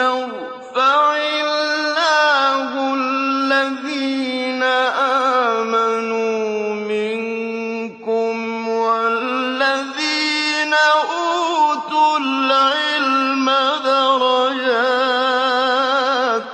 يرفع الله الذين آمنوا منكم والذين أوتوا العلم درجات.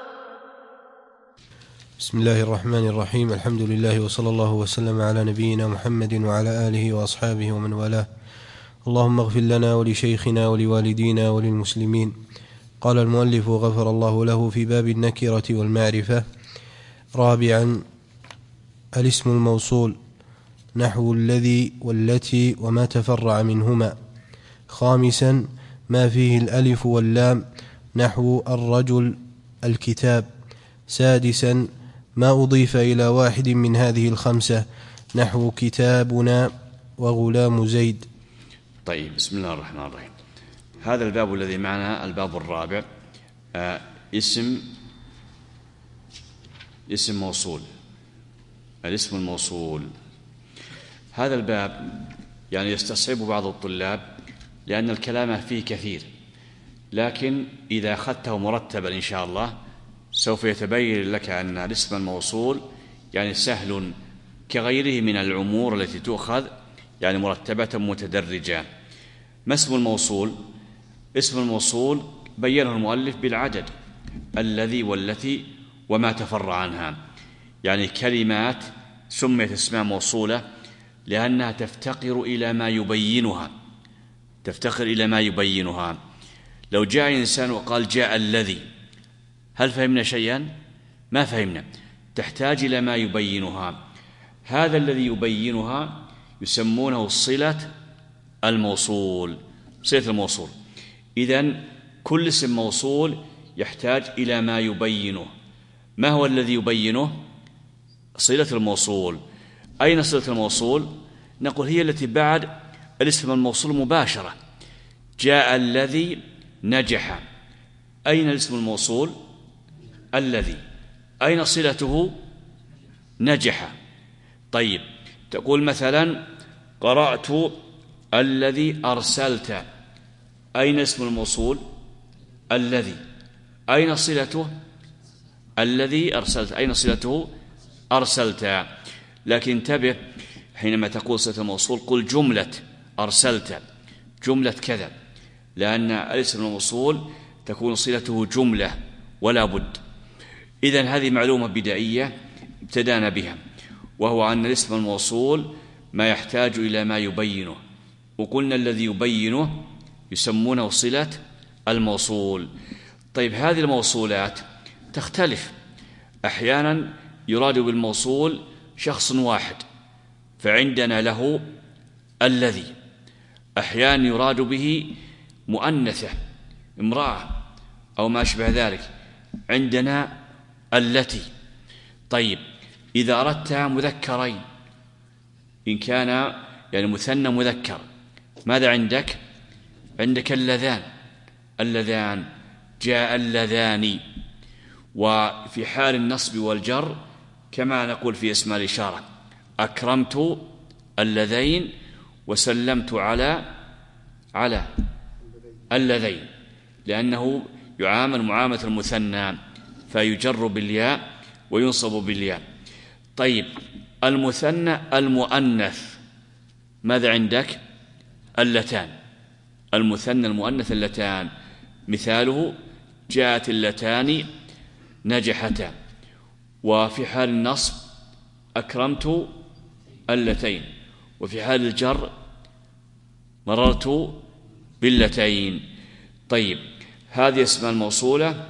بسم الله الرحمن الرحيم. الحمد لله وصلى الله وسلم على نبينا محمد وعلى آله وأصحابه ومن والاه. اللهم اغفر لنا ولشيخنا ولوالدينا وللمسلمين. قال المؤلف غفر الله له في باب النكرة والمعرفة: رابعا، الاسم الموصول نحو الذي والتي وما تفرع منهما. خامسا، ما فيه الألف واللام نحو الرجل، الكتاب. سادسا، ما أضيف إلى واحد من هذه الخمسة نحو كتابنا وغلام زيد. طيب، بسم الله الرحمن الرحيم. هذا الباب الذي معنا الباب الرابع، اسم موصول، الاسم الموصول. هذا الباب يعني يستصعب بعض الطلاب لأن الكلام فيه كثير، لكن إذا أخذته مرتبا إن شاء الله سوف يتبين لك أن الاسم الموصول يعني سهل كغيره من الأمور التي تؤخذ يعني مرتبة متدرجة. ما اسم الموصول؟ اسم الموصول بينه المؤلف بالعدد، الذي والتي وما تفرع عنها، يعني كلمات سميت اسماء موصولة لأنها تفتقر إلى ما يبينها. لو جاء إنسان وقال جاء الذي، هل فهمنا شيئا؟ ما فهمنا. تحتاج إلى ما يبينها. هذا الذي يبينها يسمونه صلة الموصول. إذن كل اسم موصول يحتاج إلى ما يبينه. ما هو الذي يبينه؟ صلة الموصول. أين صلة الموصول؟ نقول هي التي بعد الاسم الموصول مباشرة. جاء الذي نجح. أين الاسم الموصول؟ الذي. أين صلته؟ نجح. طيب، تقول مثلا قرأت الذي أرسلت. أين اسم الموصول؟ الذي. أين صلته؟ الذي أرسلت. أين صلته؟ أرسلت. لكن انتبه، حينما تقول صلة الموصول قل جملة أرسلت، جملة كذا، لأن الاسم الموصول تكون صلته جملة ولا بد. إذن هذه معلومة بدائية ابتدأنا بها، وهو أن الاسم الموصول ما يحتاج إلى ما يبينه، وقلنا الذي يبينه يسمونه صلة الموصول. طيب، هذه الموصولات تختلف. أحيانا يراد بالموصول شخص واحد فعندنا له الذي. أحيانا يراد به مؤنثة، امرأة أو ما أشبه ذلك، عندنا التي. طيب، إذا أردت مذكرين، إن كان يعني مثنى مذكر، ماذا عندك؟ عندك اللذان، جاء اللذان. وفي حال النصب والجر كما نقول في اسم الإشارة: أكرمت اللذين وسلمت على اللذين، لأنه يعامل معاملة المثنى فيجر بالياء وينصب بالياء. طيب، المثنى المؤنث ماذا عندك؟ اللتان. المثنى المؤنث اللتان، مثاله جاءت اللتان نجحتا. وفي حال النصب أكرمت اللتين، وفي حال الجر مررت باللتين. طيب، هذه اسماء الموصولة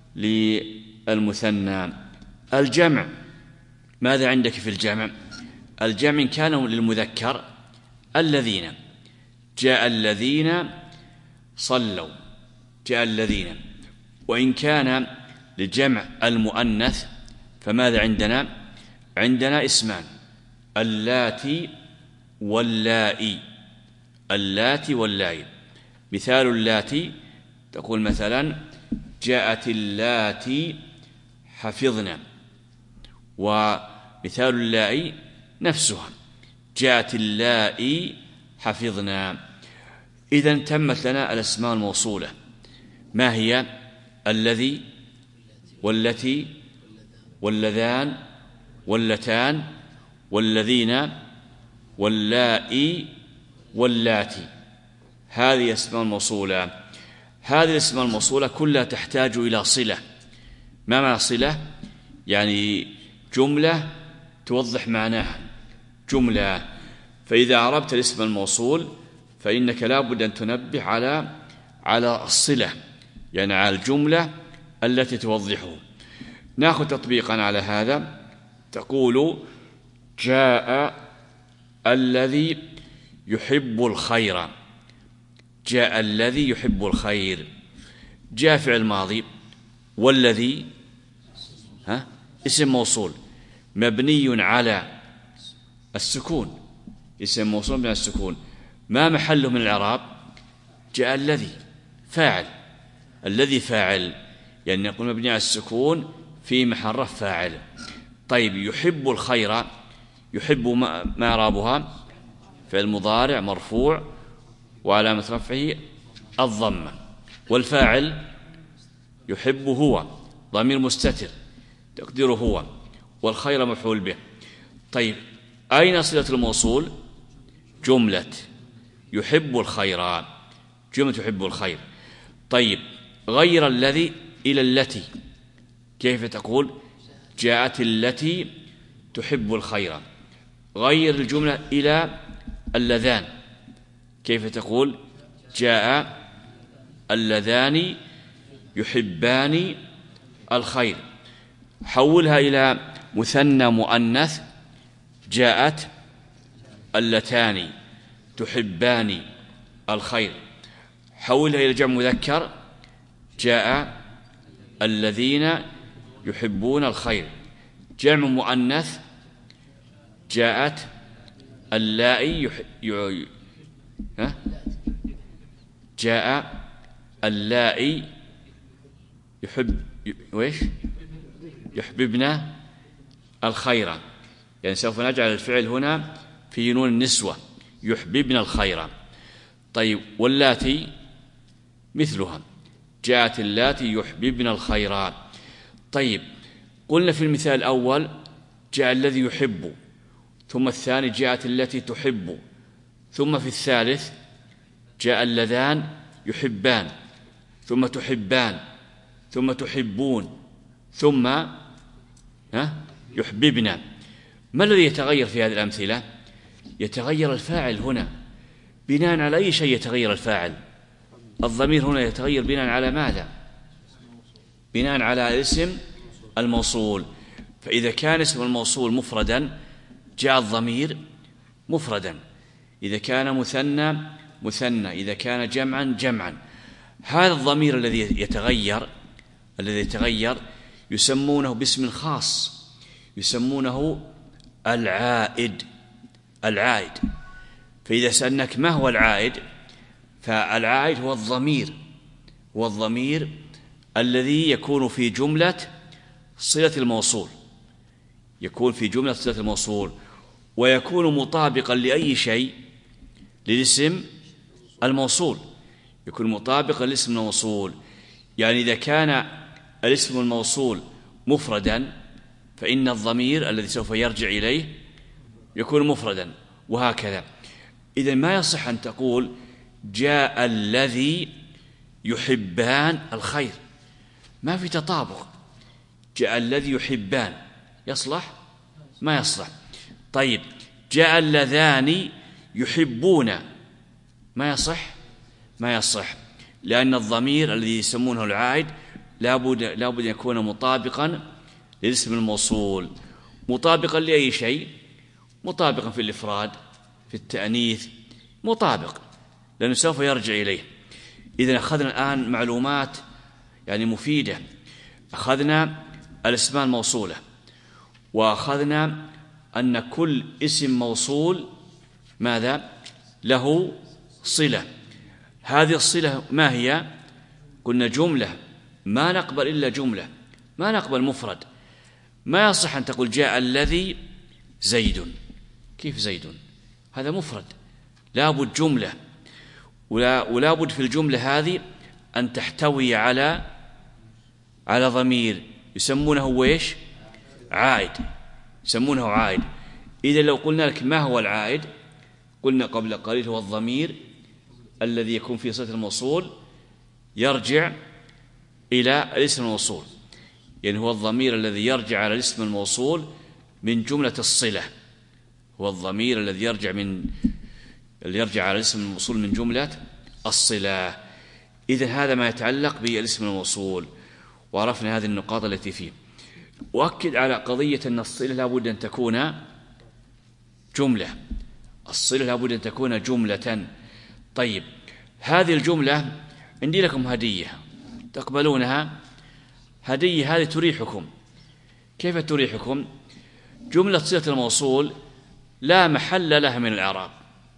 للمثنى. الجمع، ماذا عندك في الجمع؟ الجمع إن كان للمذكر الذين، جاء الذين صلوا، جاء الذين. وإن كان لجمع المؤنث فماذا عندنا؟ عندنا اسمان: اللاتي واللائي. اللاتي واللائي. مثال اللاتي تقول مثلا جاءت اللاتي حفظنا. ومثال اللائي نفسها، جاءت اللائي حفظنا. إذن تمت لنا الأسماء الموصولة. ما هي؟ الذي والتي واللذان واللتان والذين واللائي واللاتي. هذه أسماء الموصولة. هذه الأسماء الموصولة كلها تحتاج إلى صلة. ما معنى صلة؟ يعني جملة توضح معناها، جملة. فإذا عرفت الاسم الموصول فإنك لا بد أن تنبه على الصلة، يعني على الجملة التي توضحه. نأخذ تطبيقا على هذا. تقول جاء الذي يحب الخير. جاء الذي يحب الخير. جاء فعل ماضي، والذي اسم موصول مبني على السكون، اسم موصول من السكون. ما محله من الإعراب؟ جاء الذي فاعل. الذي فاعل، يعني نقول مبني على السكون في محل رفع فاعل. طيب يحب الخير، يحب ما إعرابها؟ فعل مضارع مرفوع وعلامة رفعه الضمة، والفاعل يحب هو ضمير مستتر تقديره هو، والخير مفعول به. طيب أين صلة الموصول؟ جملة يحب الخير، جملة يحب الخير. طيب غير الذي إلى التي، كيف تقول؟ جاءت التي تحب الخير. غير الجملة إلى اللذان، كيف تقول؟ جاء اللذان يحبان الخير. حولها إلى مثنى مؤنث، جاءت اللتان تحبان الخير. حولها إلى جمع مذكر، جاء الذين يحبون الخير. جمع مؤنث، جاءت اللائي جاء اللائي يحببن الخير. يعني سوف نجعل الفعل هنا في نون النسوة، يحببن الخير. طيب واللاتي مثلها، جاءت اللاتي يحببن الخير. طيب قلنا في المثال الأول جاء الذي يحب، ثم الثاني جاءت التي تحب، ثم في الثالث جاء اللذان يحبان، ثم تحبان، ثم تحبون، ثم يحببنا. ما الذي يتغير في هذه الأمثلة؟ يتغير الفاعل هنا. بناء على أي شيء يتغير الفاعل؟ الضمير هنا يتغير بناء على ماذا؟ بناء على اسم الموصول. فإذا كان اسم الموصول مفردا جاء الضمير مفردا، إذا كان مثنى مثنى، إذا كان جمعا جمعا. هذا الضمير الذي يتغير يسمونه باسم خاص، يسمونه العائد. العائد. فإذا سألناك ما هو العائد؟ فالعائد هو الضمير الذي يكون في جملة صلة الموصول، يكون في جملة صلة الموصول، ويكون مطابقا لأي شيء للاسم الموصول، يكون مطابقا للاسم الموصول. يعني إذا كان الاسم الموصول مفردا فإن الضمير الذي سوف يرجع إليه يكون مفردا، وهكذا. إذن ما يصح أن تقول جاء الذي يحبان الخير، ما في تطابق. جاء الذي يحبان يصلح؟ ما يصلح. طيب جاء اللذان يحبون، ما يصح؟ ما يصح، لأن الضمير الذي يسمونه العائد لابد أن يكون مطابقا للاسم الموصول. مطابقا لأي شيء؟ مطابقا في الإفراد، في التأنيث، مطابق، لأنه سوف يرجع إليه. إذن أخذنا الآن معلومات يعني مفيدة. أخذنا الأسماء الموصولة، وأخذنا أن كل اسم موصول ماذا؟ له صلة. هذه الصلة ما هي؟ قلنا جملة، ما نقبل إلا جملة، ما نقبل مفرد. ما يصح أن تقول جاء الذي زيد. كيف زيد؟ هذا مفرد، لابد جملة، ولابد في الجملة هذه أن تحتوي على على ضمير يسمونه ويش؟ عائد، يسمونه عائد. إذا لو قلنا لك ما هو العائد، قلنا قبل قليل هو الضمير الذي يكون في صلة الموصول يرجع إلى الاسم الموصول، يعني هو الضمير الذي يرجع على الاسم الموصول من جملة الصلة، هو الضمير الذي يرجع على الاسم الموصول من جملة الصلة. إذن هذا ما يتعلق بالاسم الموصول، وعرفنا هذه النقاط التي فيه. وأكد على قضية أن الصلة لابد أن تكون جملة، الصلة لابد أن تكون جملة. طيب هذه الجملة عندي لكم هدية تقبلونها؟ هدية هذه تريحكم. كيف تريحكم؟ جملة صلة الموصول لا محل لها من الإعراب.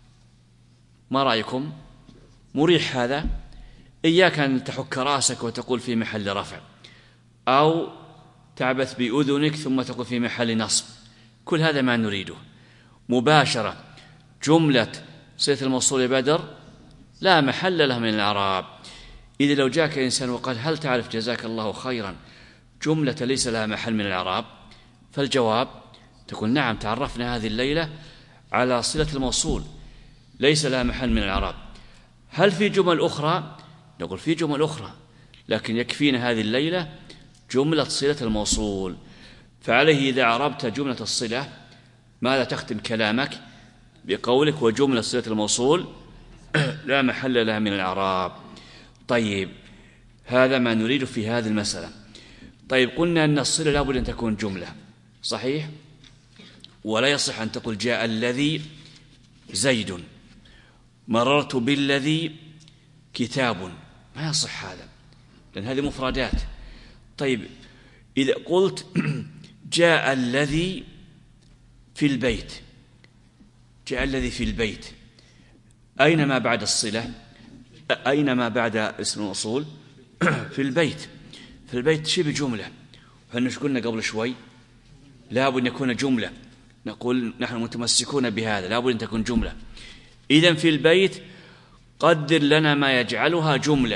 ما رأيكم؟ مريح هذا؟ إياك أن تحك رأسك وتقول في محل رفع، أو تعبث بأذنك ثم تقول في محل نصب، كل هذا ما نريده. مباشرة جملة صلة الموصول بدر لا محل لها من الإعراب. إذا لو جاءك إنسان وقال هل تعرف جزاك الله خيرا جملة ليس لها محل من الإعراب، فالجواب تقول نعم تعرفنا هذه الليلة على صلة الموصول ليس لها محل من الإعراب. هل في جمل أخرى؟ نقول في جمل أخرى، لكن يكفينا هذه الليلة جملة صلة الموصول. فعليه إذا أعربت جملة الصلة ماذا تختم كلامك؟ بقولك وجملة صلة الموصول لا محل لها من الإعراب. طيب هذا ما نريد في هذه المسألة. طيب قلنا أن الصلة لابد أن تكون جملة، صحيح؟ ولا يصح أن تقول جاء الذي زيد، مررت بالذي كتاب، ما يصح هذا لأن هذه مفردات. طيب إذا قلت جاء الذي في البيت، جاء الذي في البيت، أين ما بعد الصلة؟ أين ما بعد اسم الموصول؟ في البيت. في البيت شبه جملة، وحنا قلنا قبل شوي لابد أن يكون جملة، نقول نحن متمسكون بهذا لابد أن تكون جملة. إذن في البيت قدر لنا ما يجعلها جملة.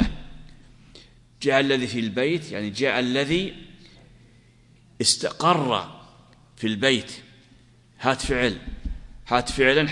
جاء الذي في البيت يعني جاء الذي استقر في البيت، هات فعل، هات فعلا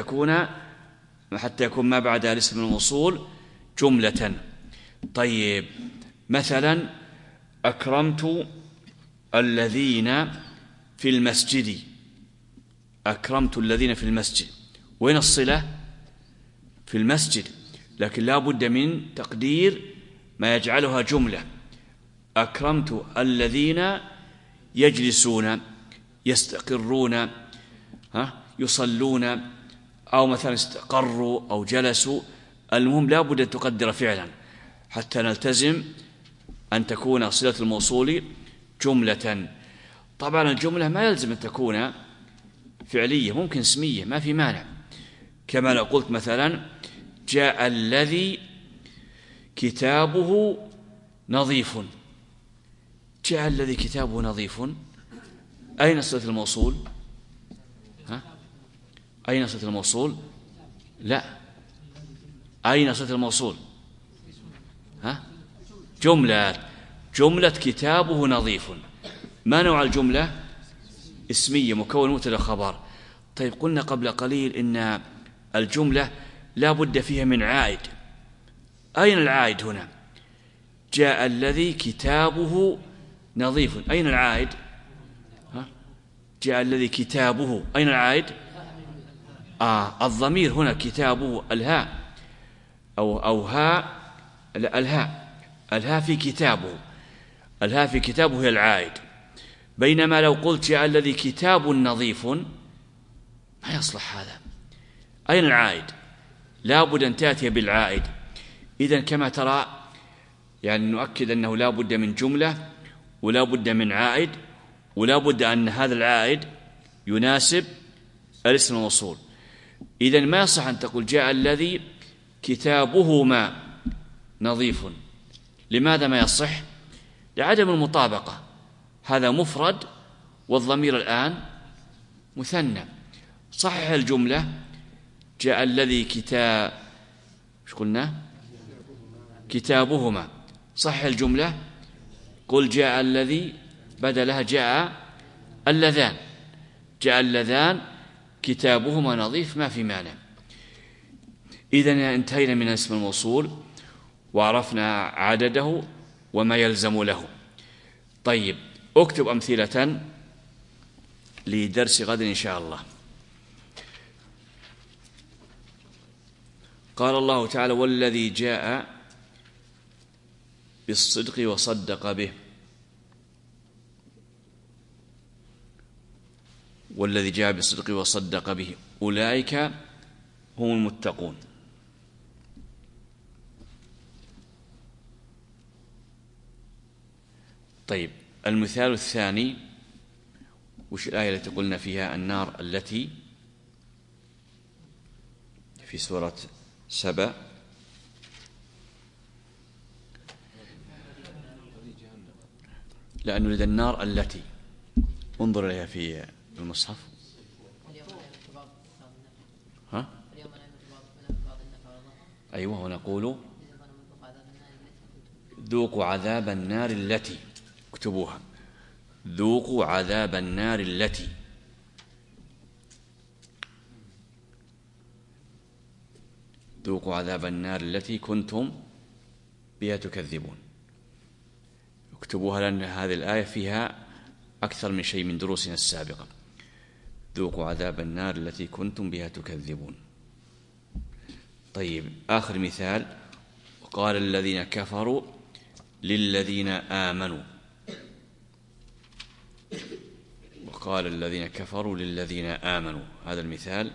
حتى يكون ما بعد الاسم الموصول جملة. طيب مثلا أكرمت الذين في المسجد، أكرمت الذين في المسجد، وين الصلة؟ في المسجد، لكن لا بد من تقدير ما يجعلها جملة. أكرمت الذين يجلسون، يستقرون، يصلون، أو مثلا استقروا أو جلسوا، المهم لا بد أن تقدر فعلا حتى نلتزم أن تكون صلة الموصول جملة. طبعا الجملة ما يلزم أن تكون فعلية، ممكن اسمية ما في مانع، كما لو قلت مثلا جاء الذي كتابه نظيف. جاء الذي كتابه نظيف، أين صلة الموصول؟ أين صلة الموصول؟ لا، أين صلة الموصول؟ جملة كتابه نظيف. ما نوع الجملة؟ اسمية مكون مبتدأ خبر. طيب قلنا قبل قليل إن الجملة لا بد فيها من عائد. أين العائد هنا؟ جاء الذي كتابه نظيف، أين العائد؟ جاء الذي كتابه، أين العائد؟ الضمير هنا كتابه الهاء أو هاء، الهاء في كتابه، الهاء في كتابه هي العائد. بينما لو قلت جاء الذي كتاب نظيف ما يصلح هذا. أين العائد؟ لا بد أن تأتي بالعائد. إذن كما ترى يعني نؤكد أنه لا بد من جملة ولا بد من عائد، ولا بد أن هذا العائد يناسب الاسم الموصول. إذن ما يصح أن تقول جاء الذي كتابهما نظيف. لماذا ما يصح؟ لعدم المطابقة، هذا مفرد والضمير الآن مثنى. صحح الجملة جاء الذي إيش قلنا؟ كتابهما. صحح الجملة قل جاء الذي، بدلها جاء اللذان. جاء اللذان كتابهما نظيف ما في مانع. إذن انتهينا من اسم الموصول وعرفنا عدده وما يلزم له. طيب، اكتب أمثلة لدرس غد إن شاء الله. قال الله تعالى: والذي جاء بالصدق وصدق به. والذي جاء بالصدق وصدق به أولئك هم المتقون. طيب، المثال الثاني، وش الآية التي قلنا فيها النار التي في سورة سبأ؟ لا، نريد النار التي، انظر إليها في المصحف. ها؟ أيوة، ونقول ذوقوا عذاب النار التي، اكتبوها، ذوقوا عذاب النار التي. ذوقوا عذاب النار التي كنتم بها تكذبون. اكتبوها لأن هذه الآية فيها أكثر من شيء من دروسنا السابقة. ذوقوا عذاب النار التي كنتم بها تكذبون. طيب، آخر مثال: وقال الذين كفروا للذين آمنوا. وقال الذين كفروا للذين آمنوا، هذا المثال.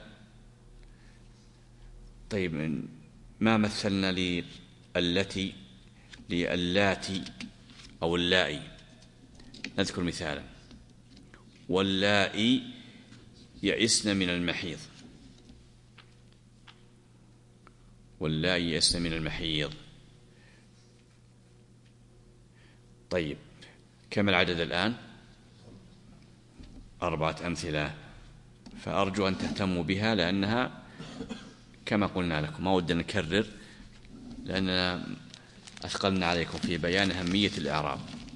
طيب، ما مثلنا للتي، للاتي أو اللائي؟ نذكر مثالا: واللائي يئسن من المحيض. واللائي يئسن من المحيض. طيب، كم العدد الآن؟ 4 أمثلة، فأرجو أن تهتموا بها لأنها كما قلنا لكم ما ودنا نكرر، لأننا أثقلنا عليكم في بيان أهمية الإعراب.